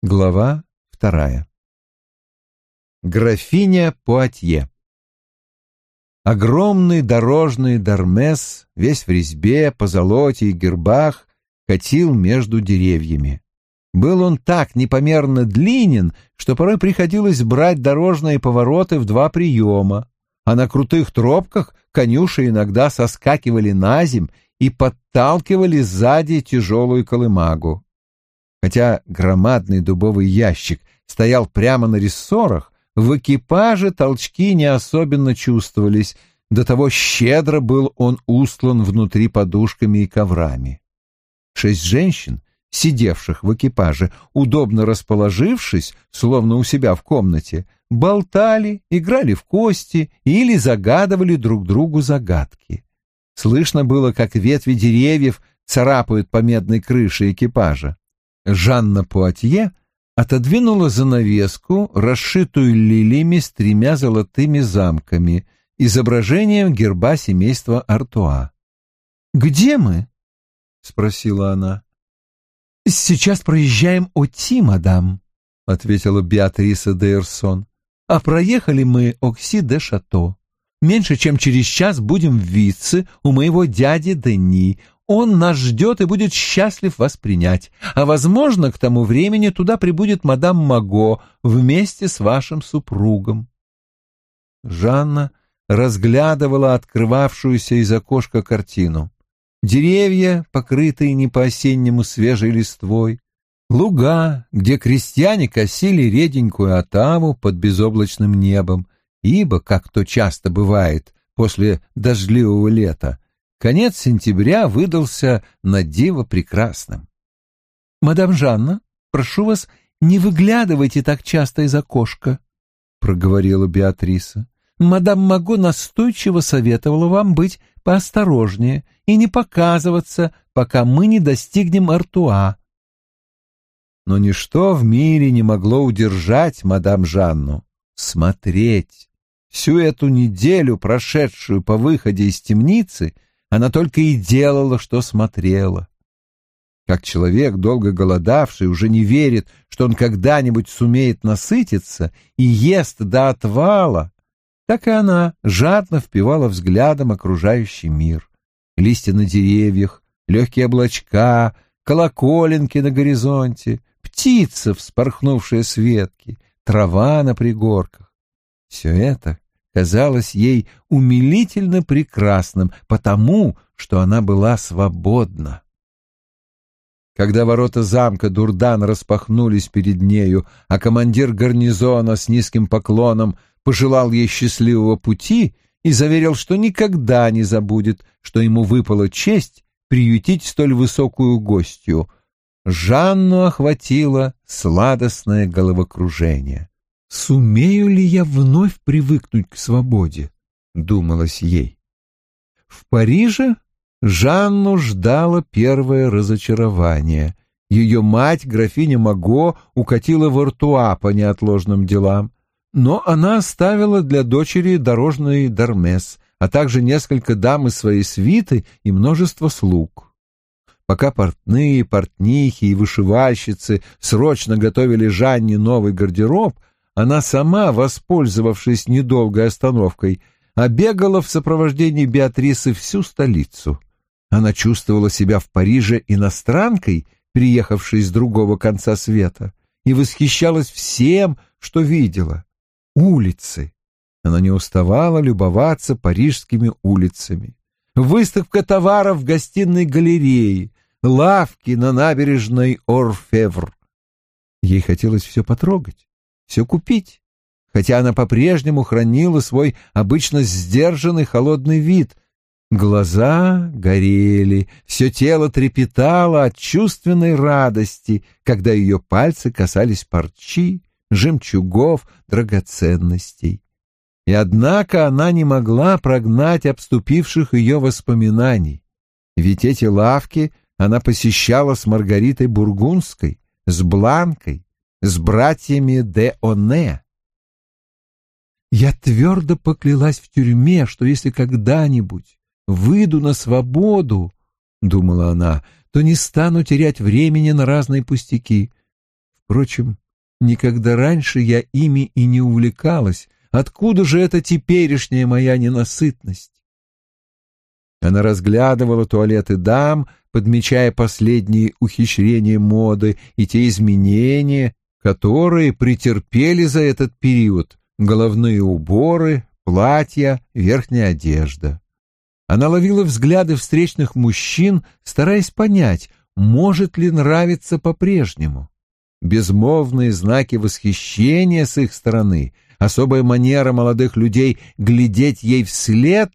Глава 2. Графиня Пуатье. Огромный дорожный Дармес, весь в резьбе, позолоте и гербах, катил между деревьями. Был он так непомерно длинен, что порой приходилось брать дорожные повороты в 2 приема, а на крутых тропках конюши иногда соскакивали наземь и подталкивали сзади тяжелую колымагу. Хотя громадный дубовый ящик стоял прямо на рессорах, в экипаже толчки не особенно чувствовались, до того щедро был он устлан внутри подушками и коврами. 6 женщин, сидевших в экипаже, удобно расположившись, словно у себя в комнате, болтали, играли в кости или загадывали друг другу загадки. Слышно было, как ветви деревьев царапают по медной крыше экипажа. Жанна Пуатье отодвинула занавеску, расшитую лилиями с 3 золотыми замками, изображением герба семейства Артуа. «Где мы?» — спросила она. «Сейчас проезжаем Оти, мадам», — ответила Беатриса де Эрсон. «А проехали мы Окси-де-Шато. Меньше чем через час будем в Витце у моего дяди Дени. Он нас ждет и будет счастлив вас принять. А, возможно, к тому времени туда прибудет мадам Маго вместе с вашим супругом». Жанна разглядывала открывавшуюся из окошка картину. Деревья, покрытые не по-осеннему свежей листвой, луга, где крестьяне косили реденькую отаву под безоблачным небом, ибо, как то часто бывает после дождливого лета, конец сентября выдался на диво прекрасным. «Мадам Жанна, прошу вас, не выглядывайте так часто из окошка», — проговорила Беатриса. «Мадам Маго настойчиво советовала вам быть поосторожнее и не показываться, пока мы не достигнем Артуа». Но ничто в мире не могло удержать мадам Жанну смотреть. Всю эту неделю, прошедшую по выходе из темницы, она только и делала, что смотрела. Как человек, долго голодавший, уже не верит, что он когда-нибудь сумеет насытиться и ест до отвала, так и она жадно впивала взглядом окружающий мир. Листья на деревьях, легкие облачка, колоколенки на горизонте, птица, вспорхнувшая с ветки, трава на пригорках. Все это казалось ей умилительно прекрасным, потому что она была свободна. Когда ворота замка Дурдан распахнулись перед нею, а командир гарнизона с низким поклоном пожелал ей счастливого пути и заверил, что никогда не забудет, что ему выпала честь приютить столь высокую гостью, Жанну охватило сладостное головокружение. «Сумею ли я вновь привыкнуть к свободе?» — думалось ей. В Париже Жанну ждало первое разочарование. Ее мать, графиня Маго, укатила в Артуа по неотложным делам, но она оставила для дочери дорожный Дармес, а также несколько дам из своей свиты и множество слуг. Пока портные, портнихи и вышивальщицы срочно готовили Жанне новый гардероб, она сама, воспользовавшись недолгой остановкой, обегала в сопровождении Беатрисы всю столицу. Она чувствовала себя в Париже иностранкой, приехавшей с другого конца света, и восхищалась всем, что видела. Улицы. Она не уставала любоваться парижскими улицами. Выставка товаров в гостиной галереи, лавки на набережной Орфевр. Ей хотелось все потрогать, все купить, хотя она по-прежнему хранила свой обычно сдержанный холодный вид. Глаза горели, все тело трепетало от чувственной радости, когда ее пальцы касались парчи, жемчугов, драгоценностей. И однако она не могла прогнать обступивших ее воспоминаний, ведь эти лавки она посещала с Маргаритой Бургундской, с Бланкой, с братьями де Оне. «Я твердо поклялась в тюрьме, что если когда-нибудь выйду на свободу, — думала она, — то не стану терять времени на разные пустяки. Впрочем, никогда раньше я ими и не увлекалась. Откуда же эта теперешняя моя ненасытность? Она разглядывала туалеты дам, подмечая последние ухищрения моды и те изменения, которые претерпели за этот период: головные уборы, платья, верхняя одежда. Она ловила взгляды встречных мужчин, стараясь понять, может ли нравиться по-прежнему. Безмолвные знаки восхищения с их стороны, особая манера молодых людей глядеть ей вслед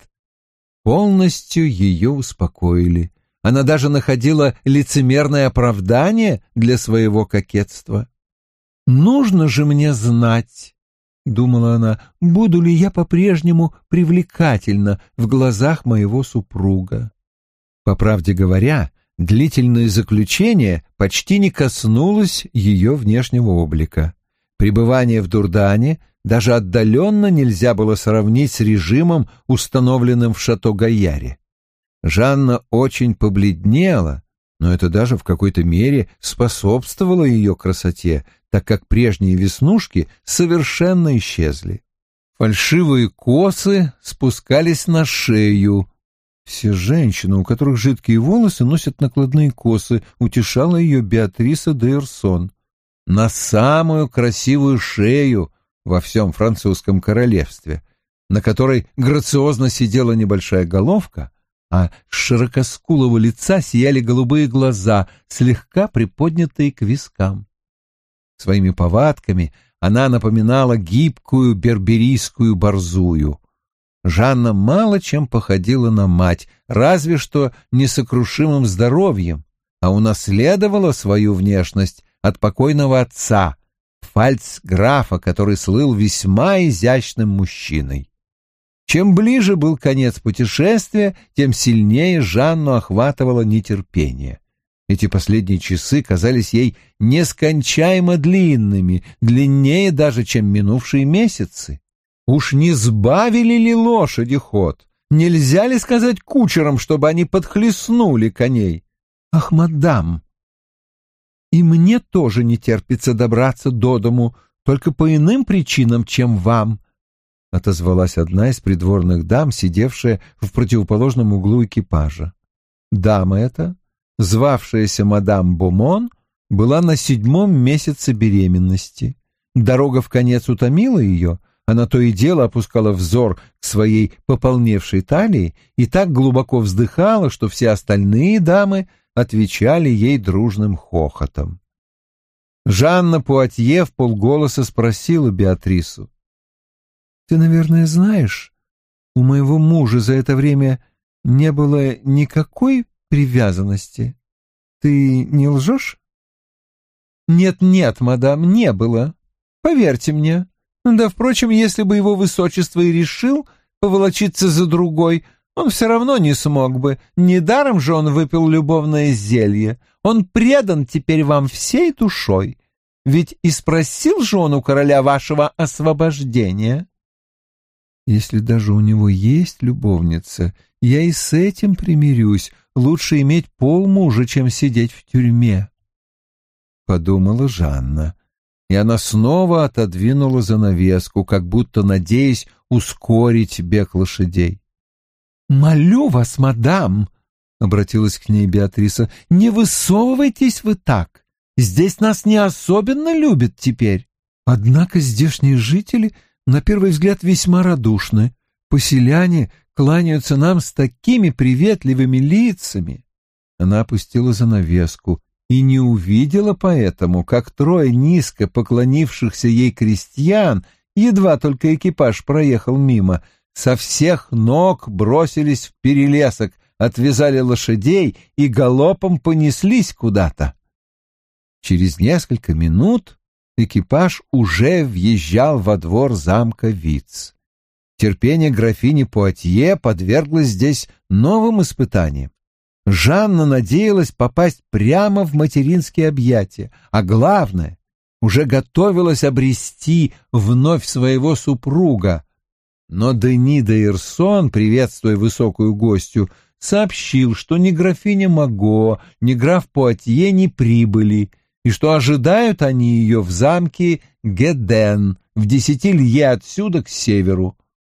полностью ее успокоили. Она даже находила лицемерное оправдание для своего кокетства. «Нужно же мне знать», — думала она, — «буду ли я по-прежнему привлекательна в глазах моего супруга». По правде говоря, длительное заключение почти не коснулось ее внешнего облика. Пребывание в Дурдане даже отдаленно нельзя было сравнить с режимом, установленным в Шато-Гайяре. Жанна очень побледнела, но это даже в какой-то мере способствовало ее красоте, так как прежние веснушки совершенно исчезли. Фальшивые косы спускались на шею. Все женщины, у которых жидкие волосы, носят накладные косы, утешала ее Беатриса де Ирсон. На самую красивую шею во всем французском королевстве, на которой грациозно сидела небольшая головка, а с широкоскулого лица сияли голубые глаза, слегка приподнятые к вискам. Своими повадками она напоминала гибкую берберийскую борзую. Жанна мало чем походила на мать, разве что несокрушимым здоровьем, а унаследовала свою внешность от покойного отца, фальцграфа, который слыл весьма изящным мужчиной. Чем ближе был конец путешествия, тем сильнее Жанну охватывало нетерпение. Эти последние часы казались ей нескончаемо длинными, длиннее даже, чем минувшие месяцы. Уж не сбавили ли лошади ход? Нельзя ли сказать кучерам, чтобы они подхлестнули коней? Ах, мадам! И мне тоже не терпится добраться до дому, только по иным причинам, чем вам, — отозвалась одна из придворных дам, сидевшая в противоположном углу экипажа. Дама эта, звавшаяся мадам Бомон, была на 7-м месяце беременности. Дорога в конец утомила ее, она то и дело опускала взор к своей пополневшей талии и так глубоко вздыхала, что все остальные дамы отвечали ей дружным хохотом. Жанна Пуатье вполголоса спросила Беатрису: «Ты, наверное, знаешь, у моего мужа за это время не было никакой привязанности. Ты не лжешь?» «Нет-нет, мадам, не было. Поверьте мне. Да, впрочем, если бы его высочество и решил поволочиться за другой, он все равно не смог бы. Недаром же он выпил любовное зелье. Он предан теперь вам всей душой. Ведь и спросил же он у короля вашего освобождения». «Если даже у него есть любовница, я и с этим примирюсь. Лучше иметь полмужа, чем сидеть в тюрьме», — подумала Жанна. И она снова отодвинула занавеску, как будто надеясь ускорить бег лошадей. «Молю вас, мадам», — обратилась к ней Беатриса, — «не высовывайтесь вы так. Здесь нас не особенно любят теперь. Однако здешние жители, на первый взгляд, весьма радушны. Поселяне кланяются нам с такими приветливыми лицами». Она опустила занавеску и не увидела поэтому, как трое низко поклонившихся ей крестьян, едва только экипаж проехал мимо, со всех ног бросились в перелесок, отвязали лошадей и галопом понеслись куда-то. Через несколько минут экипаж уже въезжал во двор замка Виц. Терпение графини Пуатье подверглось здесь новым испытаниям. Жанна надеялась попасть прямо в материнские объятия, а главное, уже готовилась обрести вновь своего супруга. Но Дени де Ирсон, приветствуя высокую гостью, сообщил, что ни графиня Маго, ни граф Пуатье не прибыли, и что ожидают они ее в замке Геден, в 10 лье отсюда к северу.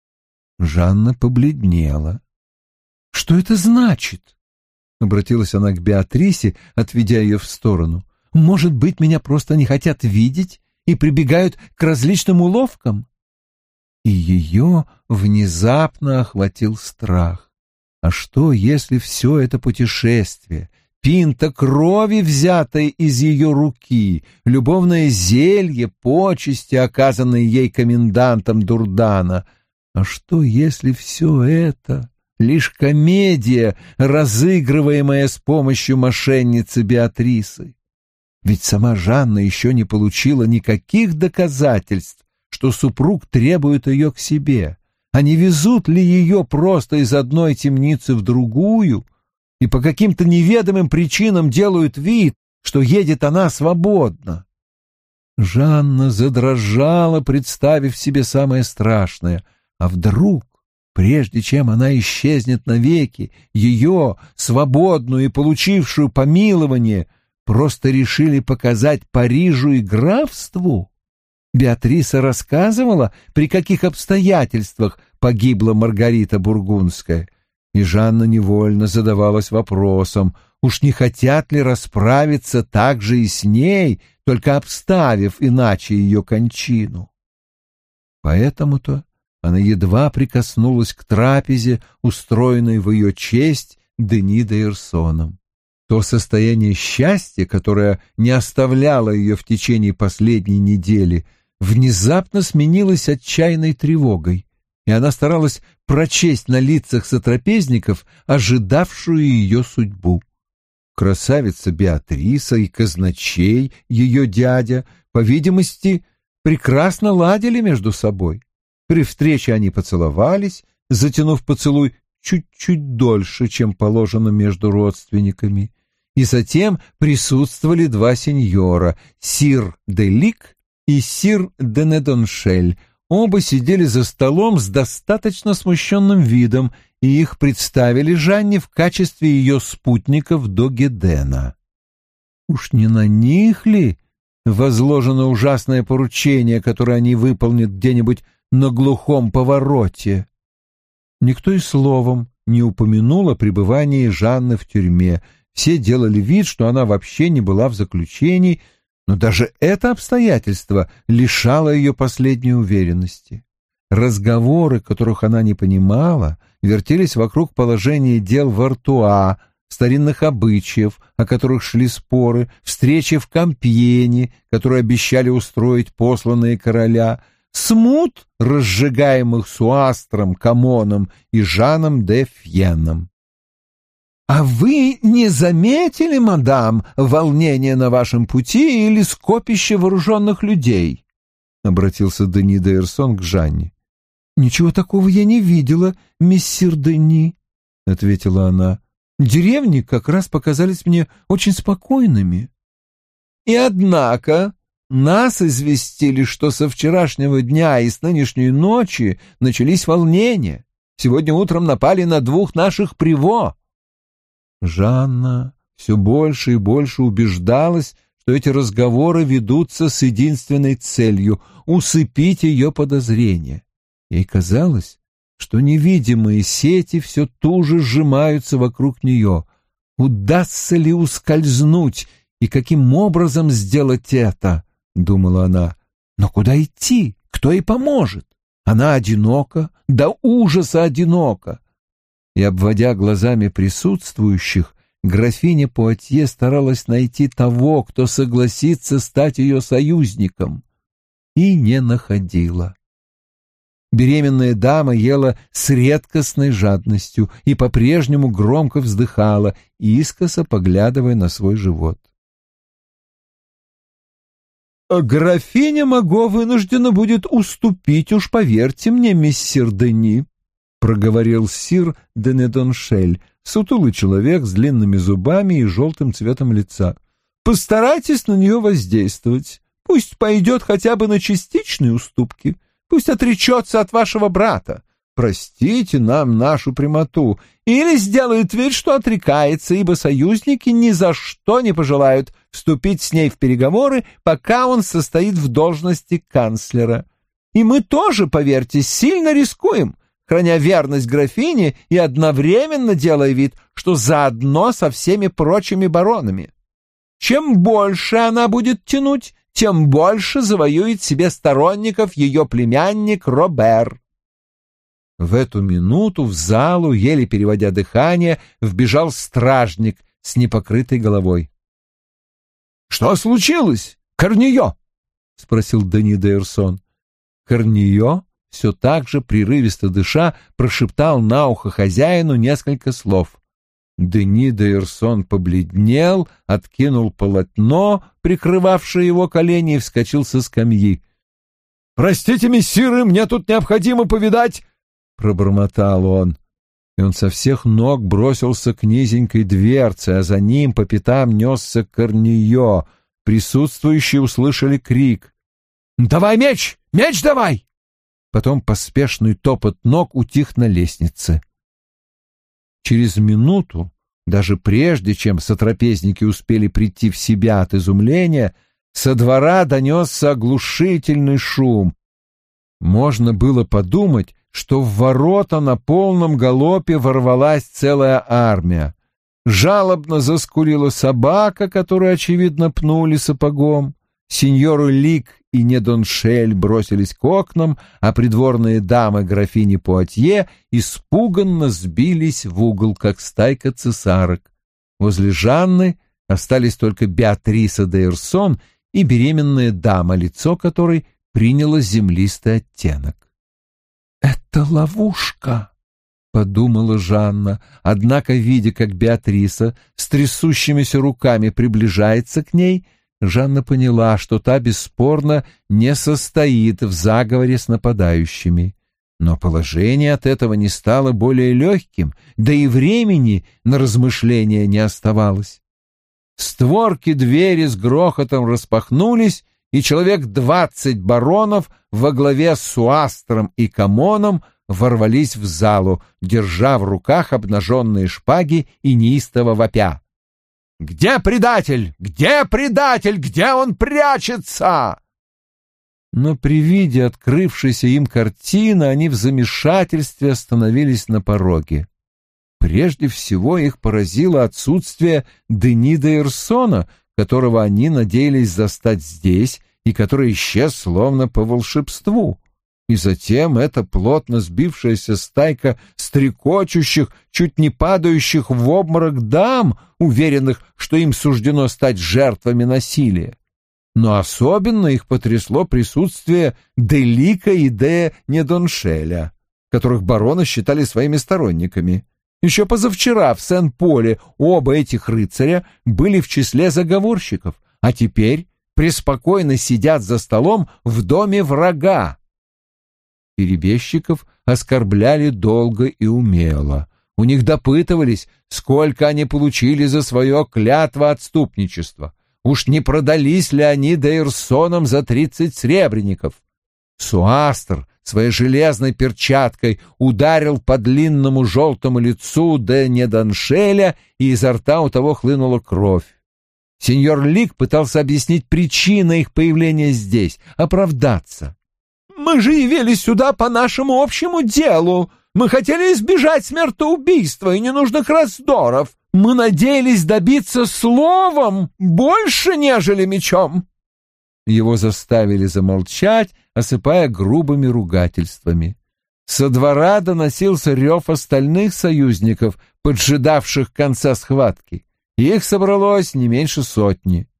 Жанна побледнела. «Что это значит?» — обратилась она к Беатрисе, отведя ее в сторону. «Может быть, меня просто не хотят видеть и прибегают к различным уловкам?» И ее внезапно охватил страх. А что, если все это путешествие, пинта крови, взятая из ее руки, любовное зелье, почести, оказанные ей комендантом Дурдана, а что, если все это лишь комедия, разыгрываемая с помощью мошенницы Беатрисы? Ведь сама Жанна еще не получила никаких доказательств, что супруг требует ее к себе. А не везут ли ее просто из одной темницы в другую и по каким-то неведомым причинам делают вид, что едет она свободно? Жанна задрожала, представив себе самое страшное. А вдруг, прежде чем она исчезнет навеки, ее, свободную и получившую помилование, просто решили показать Парижу и графству? Беатриса рассказывала, при каких обстоятельствах погибла Маргарита Бургундская, и Жанна невольно задавалась вопросом, уж не хотят ли расправиться так же и с ней, только обставив иначе ее кончину. Поэтому-то она едва прикоснулась к трапезе, устроенной в ее честь Дени де Ирсоном. То состояние счастья, которое не оставляло ее в течение последней недели, внезапно сменилось отчаянной тревогой, и она старалась прочесть на лицах сотрапезников ожидавшую ее судьбу. Красавица Беатриса и казначей, ее дядя, по видимости, прекрасно ладили между собой. При встрече они поцеловались, затянув поцелуй чуть-чуть дольше, чем положено между родственниками, и затем присутствовали два сеньора, сир де Лик и сир де Недоншель. Оба сидели за столом с достаточно смущенным видом, и их представили Жанне в качестве ее спутников до Гедена. Уж не на них ли возложено ужасное поручение, которое они выполнят где-нибудь на глухом повороте? Никто и словом не упомянул о пребывании Жанны в тюрьме. Все делали вид, что она вообще не была в заключении, но даже это обстоятельство лишало ее последней уверенности. Разговоры, которых она не понимала, вертелись вокруг положения дел в Артуа, старинных обычаев, о которых шли споры, встречи в Кампьене, которые обещали устроить посланные короля, смут, разжигаемых Суастром, Камоном и Жаном де Фьеном. «А вы не заметили, мадам, волнение на вашем пути или скопище вооруженных людей?» — обратился Дени де Ирсон к Жанне. «Ничего такого я не видела, мессир Дени», — ответила она. «Деревни как раз показались мне очень спокойными». «И однако нас известили, что со вчерашнего дня и с нынешней ночи начались волнения. Сегодня утром напали на 2 наших приво». Жанна все больше и больше убеждалась, что эти разговоры ведутся с единственной целью — усыпить ее подозрения. Ей казалось, что невидимые сети все туже сжимаются вокруг нее. Удастся ли ускользнуть и каким образом сделать это? — думала она. Но куда идти? Кто ей поможет? Она одинока, до ужаса одинока. И, обводя глазами присутствующих, графиня Пуатье старалась найти того, кто согласится стать ее союзником, и не находила. Беременная дама ела с редкостной жадностью и по-прежнему громко вздыхала, искоса поглядывая на свой живот. «Графиня Маго вынуждена будет уступить, уж поверьте мне, мессир Дени», — проговорил сир де Недоншель, сутулый человек с длинными зубами и желтым цветом лица. «Постарайтесь на нее воздействовать. Пусть пойдет хотя бы на частичные уступки. Пусть отречется от вашего брата. простите нам нашу прямоту, или сделает вид, что отрекается, ибо союзники ни за что не пожелают вступить с ней в переговоры, пока он состоит в должности канцлера. И мы тоже, поверьте, сильно рискуем, храня верность графине и одновременно делая вид, что заодно со всеми прочими баронами. Чем больше она будет тянуть, тем больше завоюет себе сторонников ее племянник Робер». В эту минуту в залу, еле переводя дыхание, вбежал стражник с непокрытой головой. «Что случилось, Корньо?» — спросил Дени де Эрсон. Корньо, все так же прерывисто дыша, прошептал на ухо хозяину несколько слов. Дени де Эрсон побледнел, откинул полотно, прикрывавшее его колени, и вскочил со скамьи. «Простите, мессиры, мне тут необходимо повидать...» — пробормотал он. И он со всех ног бросился к низенькой дверце, а за ним по пятам несся Корньо. Присутствующие услышали крик. «Давай меч! Меч давай!» Потом поспешный топот ног утих на лестнице. Через минуту, даже прежде чем сотрапезники успели прийти в себя от изумления, со двора донесся оглушительный шум. Можно было подумать, что в ворота на полном галопе ворвалась целая армия. Жалобно заскулила собака, которую, очевидно, пнули сапогом. Сеньоры Лик и Недоншель бросились к окнам, а придворные дамы графини Пуатье испуганно сбились в угол, как стайка цесарок. Возле Жанны остались только Беатриса де Эрсон и беременная дама, лицо которой приняло землистый оттенок. «Это ловушка», — подумала Жанна, однако, видя, как Беатриса с трясущимися руками приближается к ней, Жанна поняла, что та бесспорно не состоит в заговоре с нападающими. Но положение от этого не стало более легким, да и времени на размышления не оставалось. Створки двери с грохотом распахнулись, и человек 20 баронов во главе с Суастром и Камоном ворвались в залу, держа в руках обнаженные шпаги и неистово вопя. «Где предатель? Где предатель? Где он прячется?» Но при виде открывшейся им картины они в замешательстве остановились на пороге. Прежде всего их поразило отсутствие Дени де Эрсона, которого они надеялись застать здесь и который исчез словно по волшебству. И затем эта плотно сбившаяся стайка стрекочущих, чуть не падающих в обморок дам, уверенных, что им суждено стать жертвами насилия. Но особенно их потрясло присутствие де Лика и де Недоншеля, которых бароны считали своими сторонниками. Еще позавчера в Сен-Поле оба этих рыцаря были в числе заговорщиков, а теперь преспокойно сидят за столом в доме врага. Перебежчиков оскорбляли долго и умело. У них допытывались, сколько они получили за свое клятвоотступничество. Уж не продались ли они де Эрсонам за 30 сребреников? Суастр своей железной перчаткой ударил по длинному желтому лицу де Недоншеля, и изо рта у того хлынула кровь. Сеньор Лик пытался объяснить причины их появления здесь, оправдаться. «Мы же явились сюда по нашему общему делу. Мы хотели избежать смертоубийства и ненужных раздоров. Мы надеялись добиться словом больше, нежели мечом». Его заставили замолчать, осыпая грубыми ругательствами. Со двора доносился рев остальных союзников, поджидавших конца схватки. Их собралось не меньше 100.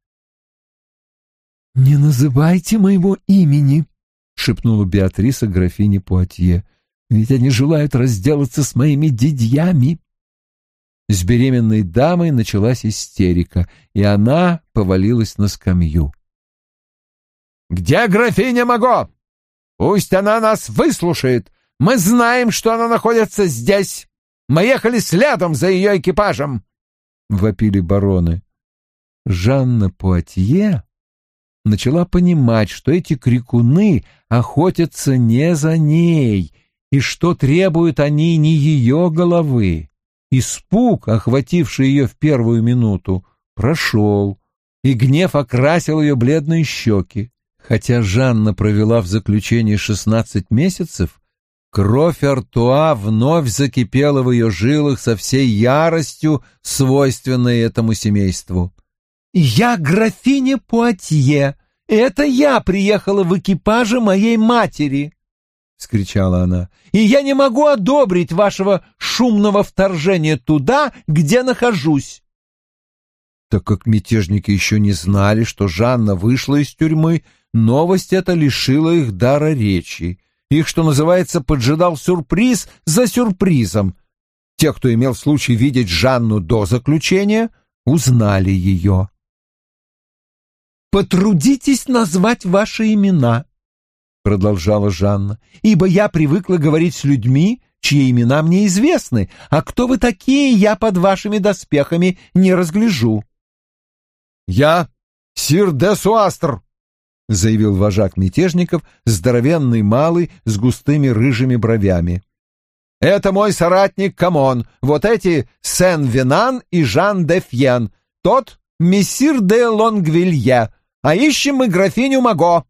«Не называйте моего имени», — шепнула Беатриса графине Пуатье, — «ведь они желают разделаться с моими дядьями». С беременной дамой началась истерика, и она повалилась на скамью. «Где графиня Маго? Пусть она нас выслушает. Мы знаем, что она находится здесь. Мы ехали следом за ее экипажем», — вопили бароны. Жанна Пуатье начала понимать, что эти крикуны охотятся не за ней, и что требуют они не ее головы. Испуг, охвативший ее в первую минуту, прошел, и гнев окрасил ее бледные щеки. Хотя Жанна провела в заключении 16 месяцев, кровь Артуа вновь закипела в ее жилах со всей яростью, свойственной этому семейству. «Я графиня Пуатье, и это я приехала в экипаже моей матери!» — вскричала она. «И я не могу одобрить вашего шумного вторжения туда, где нахожусь!» Так как мятежники еще не знали, что Жанна вышла из тюрьмы, новость эта лишила их дара речи. Их, что называется, поджидал сюрприз за сюрпризом. Те, кто имел случай видеть Жанну до заключения, узнали ее. «Потрудитесь назвать ваши имена», — продолжала Жанна, «ибо я привыкла говорить с людьми, чьи имена мне известны, а кто вы такие, я под вашими доспехами не разгляжу». «Я сир де Суастр», — заявил вожак мятежников, здоровенный малый с густыми рыжими бровями. «Это мой соратник Камон, вот эти Сен-Венан и Жан де Фьен, тот мессир де Лонгвилье, а ищем мы графиню Маго».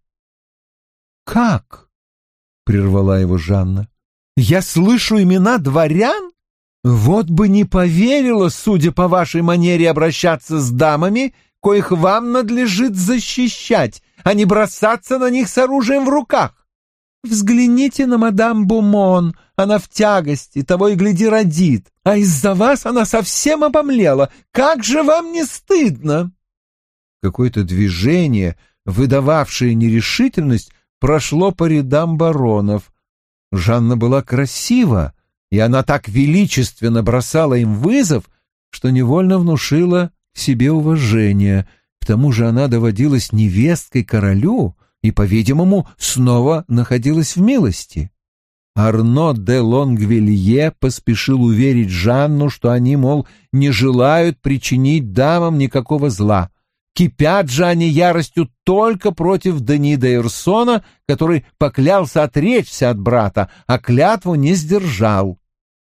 «Как?» — прервала его Жанна. «Я слышу имена дворян? Вот бы не поверила, судя по вашей манере обращаться с дамами, коих вам надлежит защищать, а не бросаться на них с оружием в руках. Взгляните на мадам Бумон, она в тягости, того и гляди родит, а из-за вас она совсем обомлела. Как же вам не стыдно?» Какое-то движение, выдававшее нерешительность, прошло по рядам баронов. Жанна была красива, и она так величественно бросала им вызов, что невольно внушила себе уважение. К тому же она доводилась невесткой королю и, по-видимому, снова находилась в милости. Арно де Лонгвилье поспешил уверить Жанну, что они, мол, не желают причинить дамам никакого зла. Кипят же они яростью только против Дени де Ирсона, который поклялся отречься от брата, а клятву не сдержал.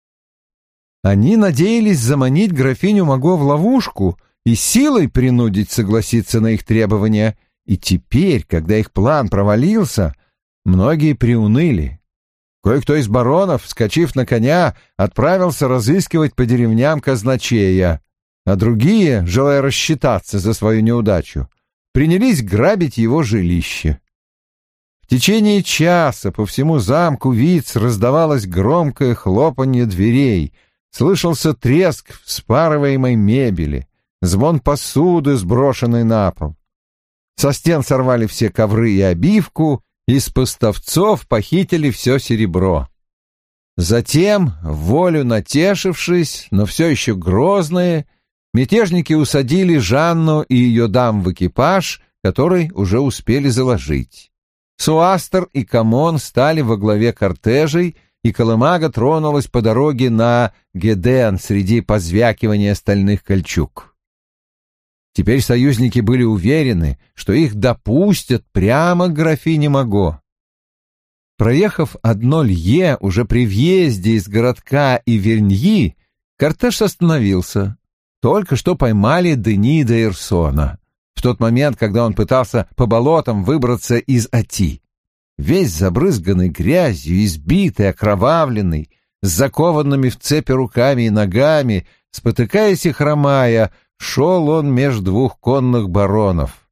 Они надеялись заманить графиню Маго в ловушку и силой принудить согласиться на их требования, и теперь, когда их план провалился, многие приуныли. Кое-кто из баронов, вскочив на коня, отправился разыскивать по деревням казначея, а другие, желая рассчитаться за свою неудачу, принялись грабить его жилище. В течение часа по всему замку Виц раздавалось громкое хлопанье дверей, слышался треск вспарываемой мебели, звон посуды, сброшенной на пол. Со стен сорвали все ковры и обивку, из поставцов похитили все серебро. Затем, волю натешившись, но все еще грозные, мятежники усадили Жанну и ее дам в экипаж, который уже успели заложить. Суастер и Камон стали во главе кортежей, и колымага тронулась по дороге на Геден среди позвякивания стальных кольчуг. Теперь союзники были уверены, что их допустят прямо к графине Маго. Проехав одно лье уже при въезде из городка Иверньи, кортеж остановился. Только что поймали Дени де Ирсона в тот момент, когда он пытался по болотам выбраться из Ати. Весь забрызганный грязью, избитый, окровавленный, с закованными в цепи руками и ногами, спотыкаясь и хромая, шел он меж двух конных баронов.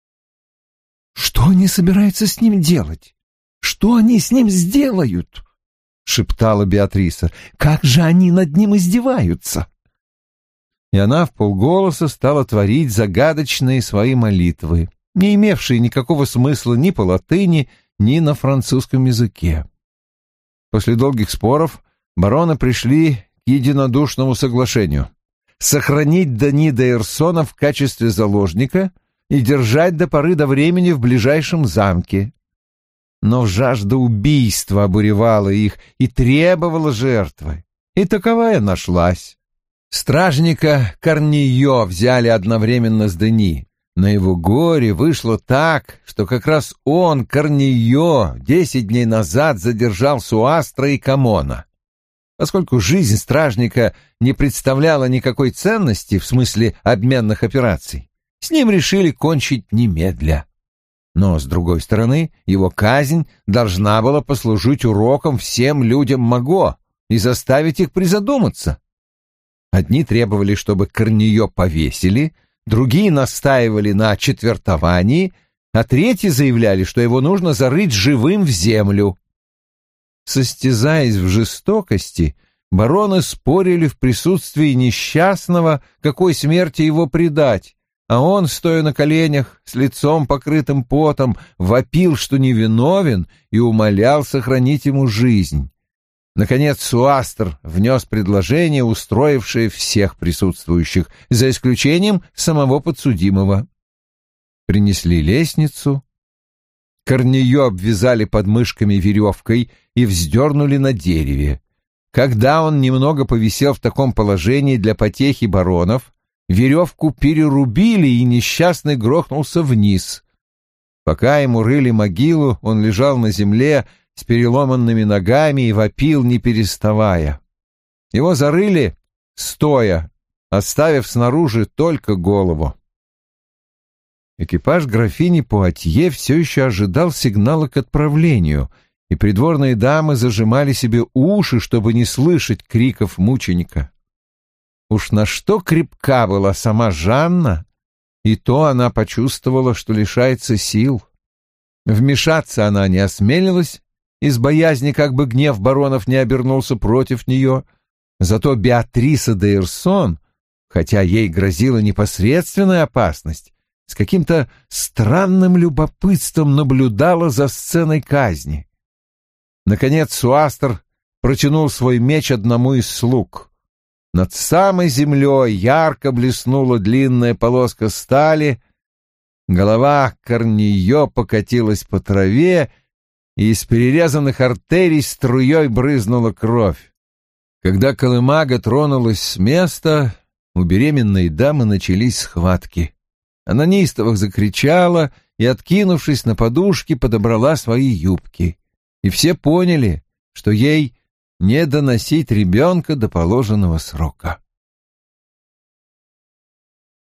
«Что они собираются с ним делать? Что они с ним сделают?» — шептала Беатриса. «Как же они над ним издеваются!» И она вполголоса стала творить загадочные свои молитвы, не имевшие никакого смысла ни по латыни, ни на французском языке. После долгих споров бароны пришли к единодушному соглашению сохранить Дени де Ирсона в качестве заложника и держать до поры до времени в ближайшем замке. Но жажда убийства обуревала их и требовала жертвы, и таковая нашлась. Стражника Корнийо взяли одновременно с Дени, На его горе вышло так, что как раз он, Корнийо, 10 дней назад задержал Суастра и Камона. Поскольку жизнь стражника не представляла никакой ценности в смысле обменных операций, с ним решили кончить немедля. Но, с другой стороны, его казнь должна была послужить уроком всем людям Маго и заставить их призадуматься. Одни требовали, чтобы Корнийо повесили, другие настаивали на четвертовании, а третьи заявляли, что его нужно зарыть живым в землю. Состязаясь в жестокости, бароны спорили в присутствии несчастного, какой смерти его предать, а он, стоя на коленях, с лицом покрытым потом, вопил, что невиновен, и умолял сохранить ему жизнь. Наконец Суастр внес предложение, устроившее всех присутствующих, за исключением самого подсудимого. Принесли лестницу, Корнийо обвязали подмышками веревкой и вздернули на дереве. Когда он немного повисел в таком положении для потехи баронов, веревку перерубили, и несчастный грохнулся вниз. Пока ему рыли могилу, он лежал на земле с переломанными ногами и вопил, не переставая. Его зарыли стоя, оставив снаружи только голову. Экипаж графини Пуатье все еще ожидал сигнала к отправлению, и придворные дамы зажимали себе уши, чтобы не слышать криков мученика. Уж на что крепка была сама Жанна, и то она почувствовала, что лишается сил. Вмешаться она не осмелилась, из боязни, как бы гнев баронов не обернулся против нее. Зато Беатриса де Ирсон, хотя ей грозила непосредственная опасность, с каким-то странным любопытством наблюдала за сценой казни. Наконец Суастр протянул свой меч одному из слуг. Над самой землей ярко блеснула длинная полоска стали, голова Корнийо покатилась по траве, и из перерезанных артерий струей брызнула кровь. Когда колымага тронулась с места, у беременной дамы начались схватки. Она неистово закричала и, откинувшись на подушки, подобрала свои юбки. И все поняли, что ей не доносить ребенка до положенного срока.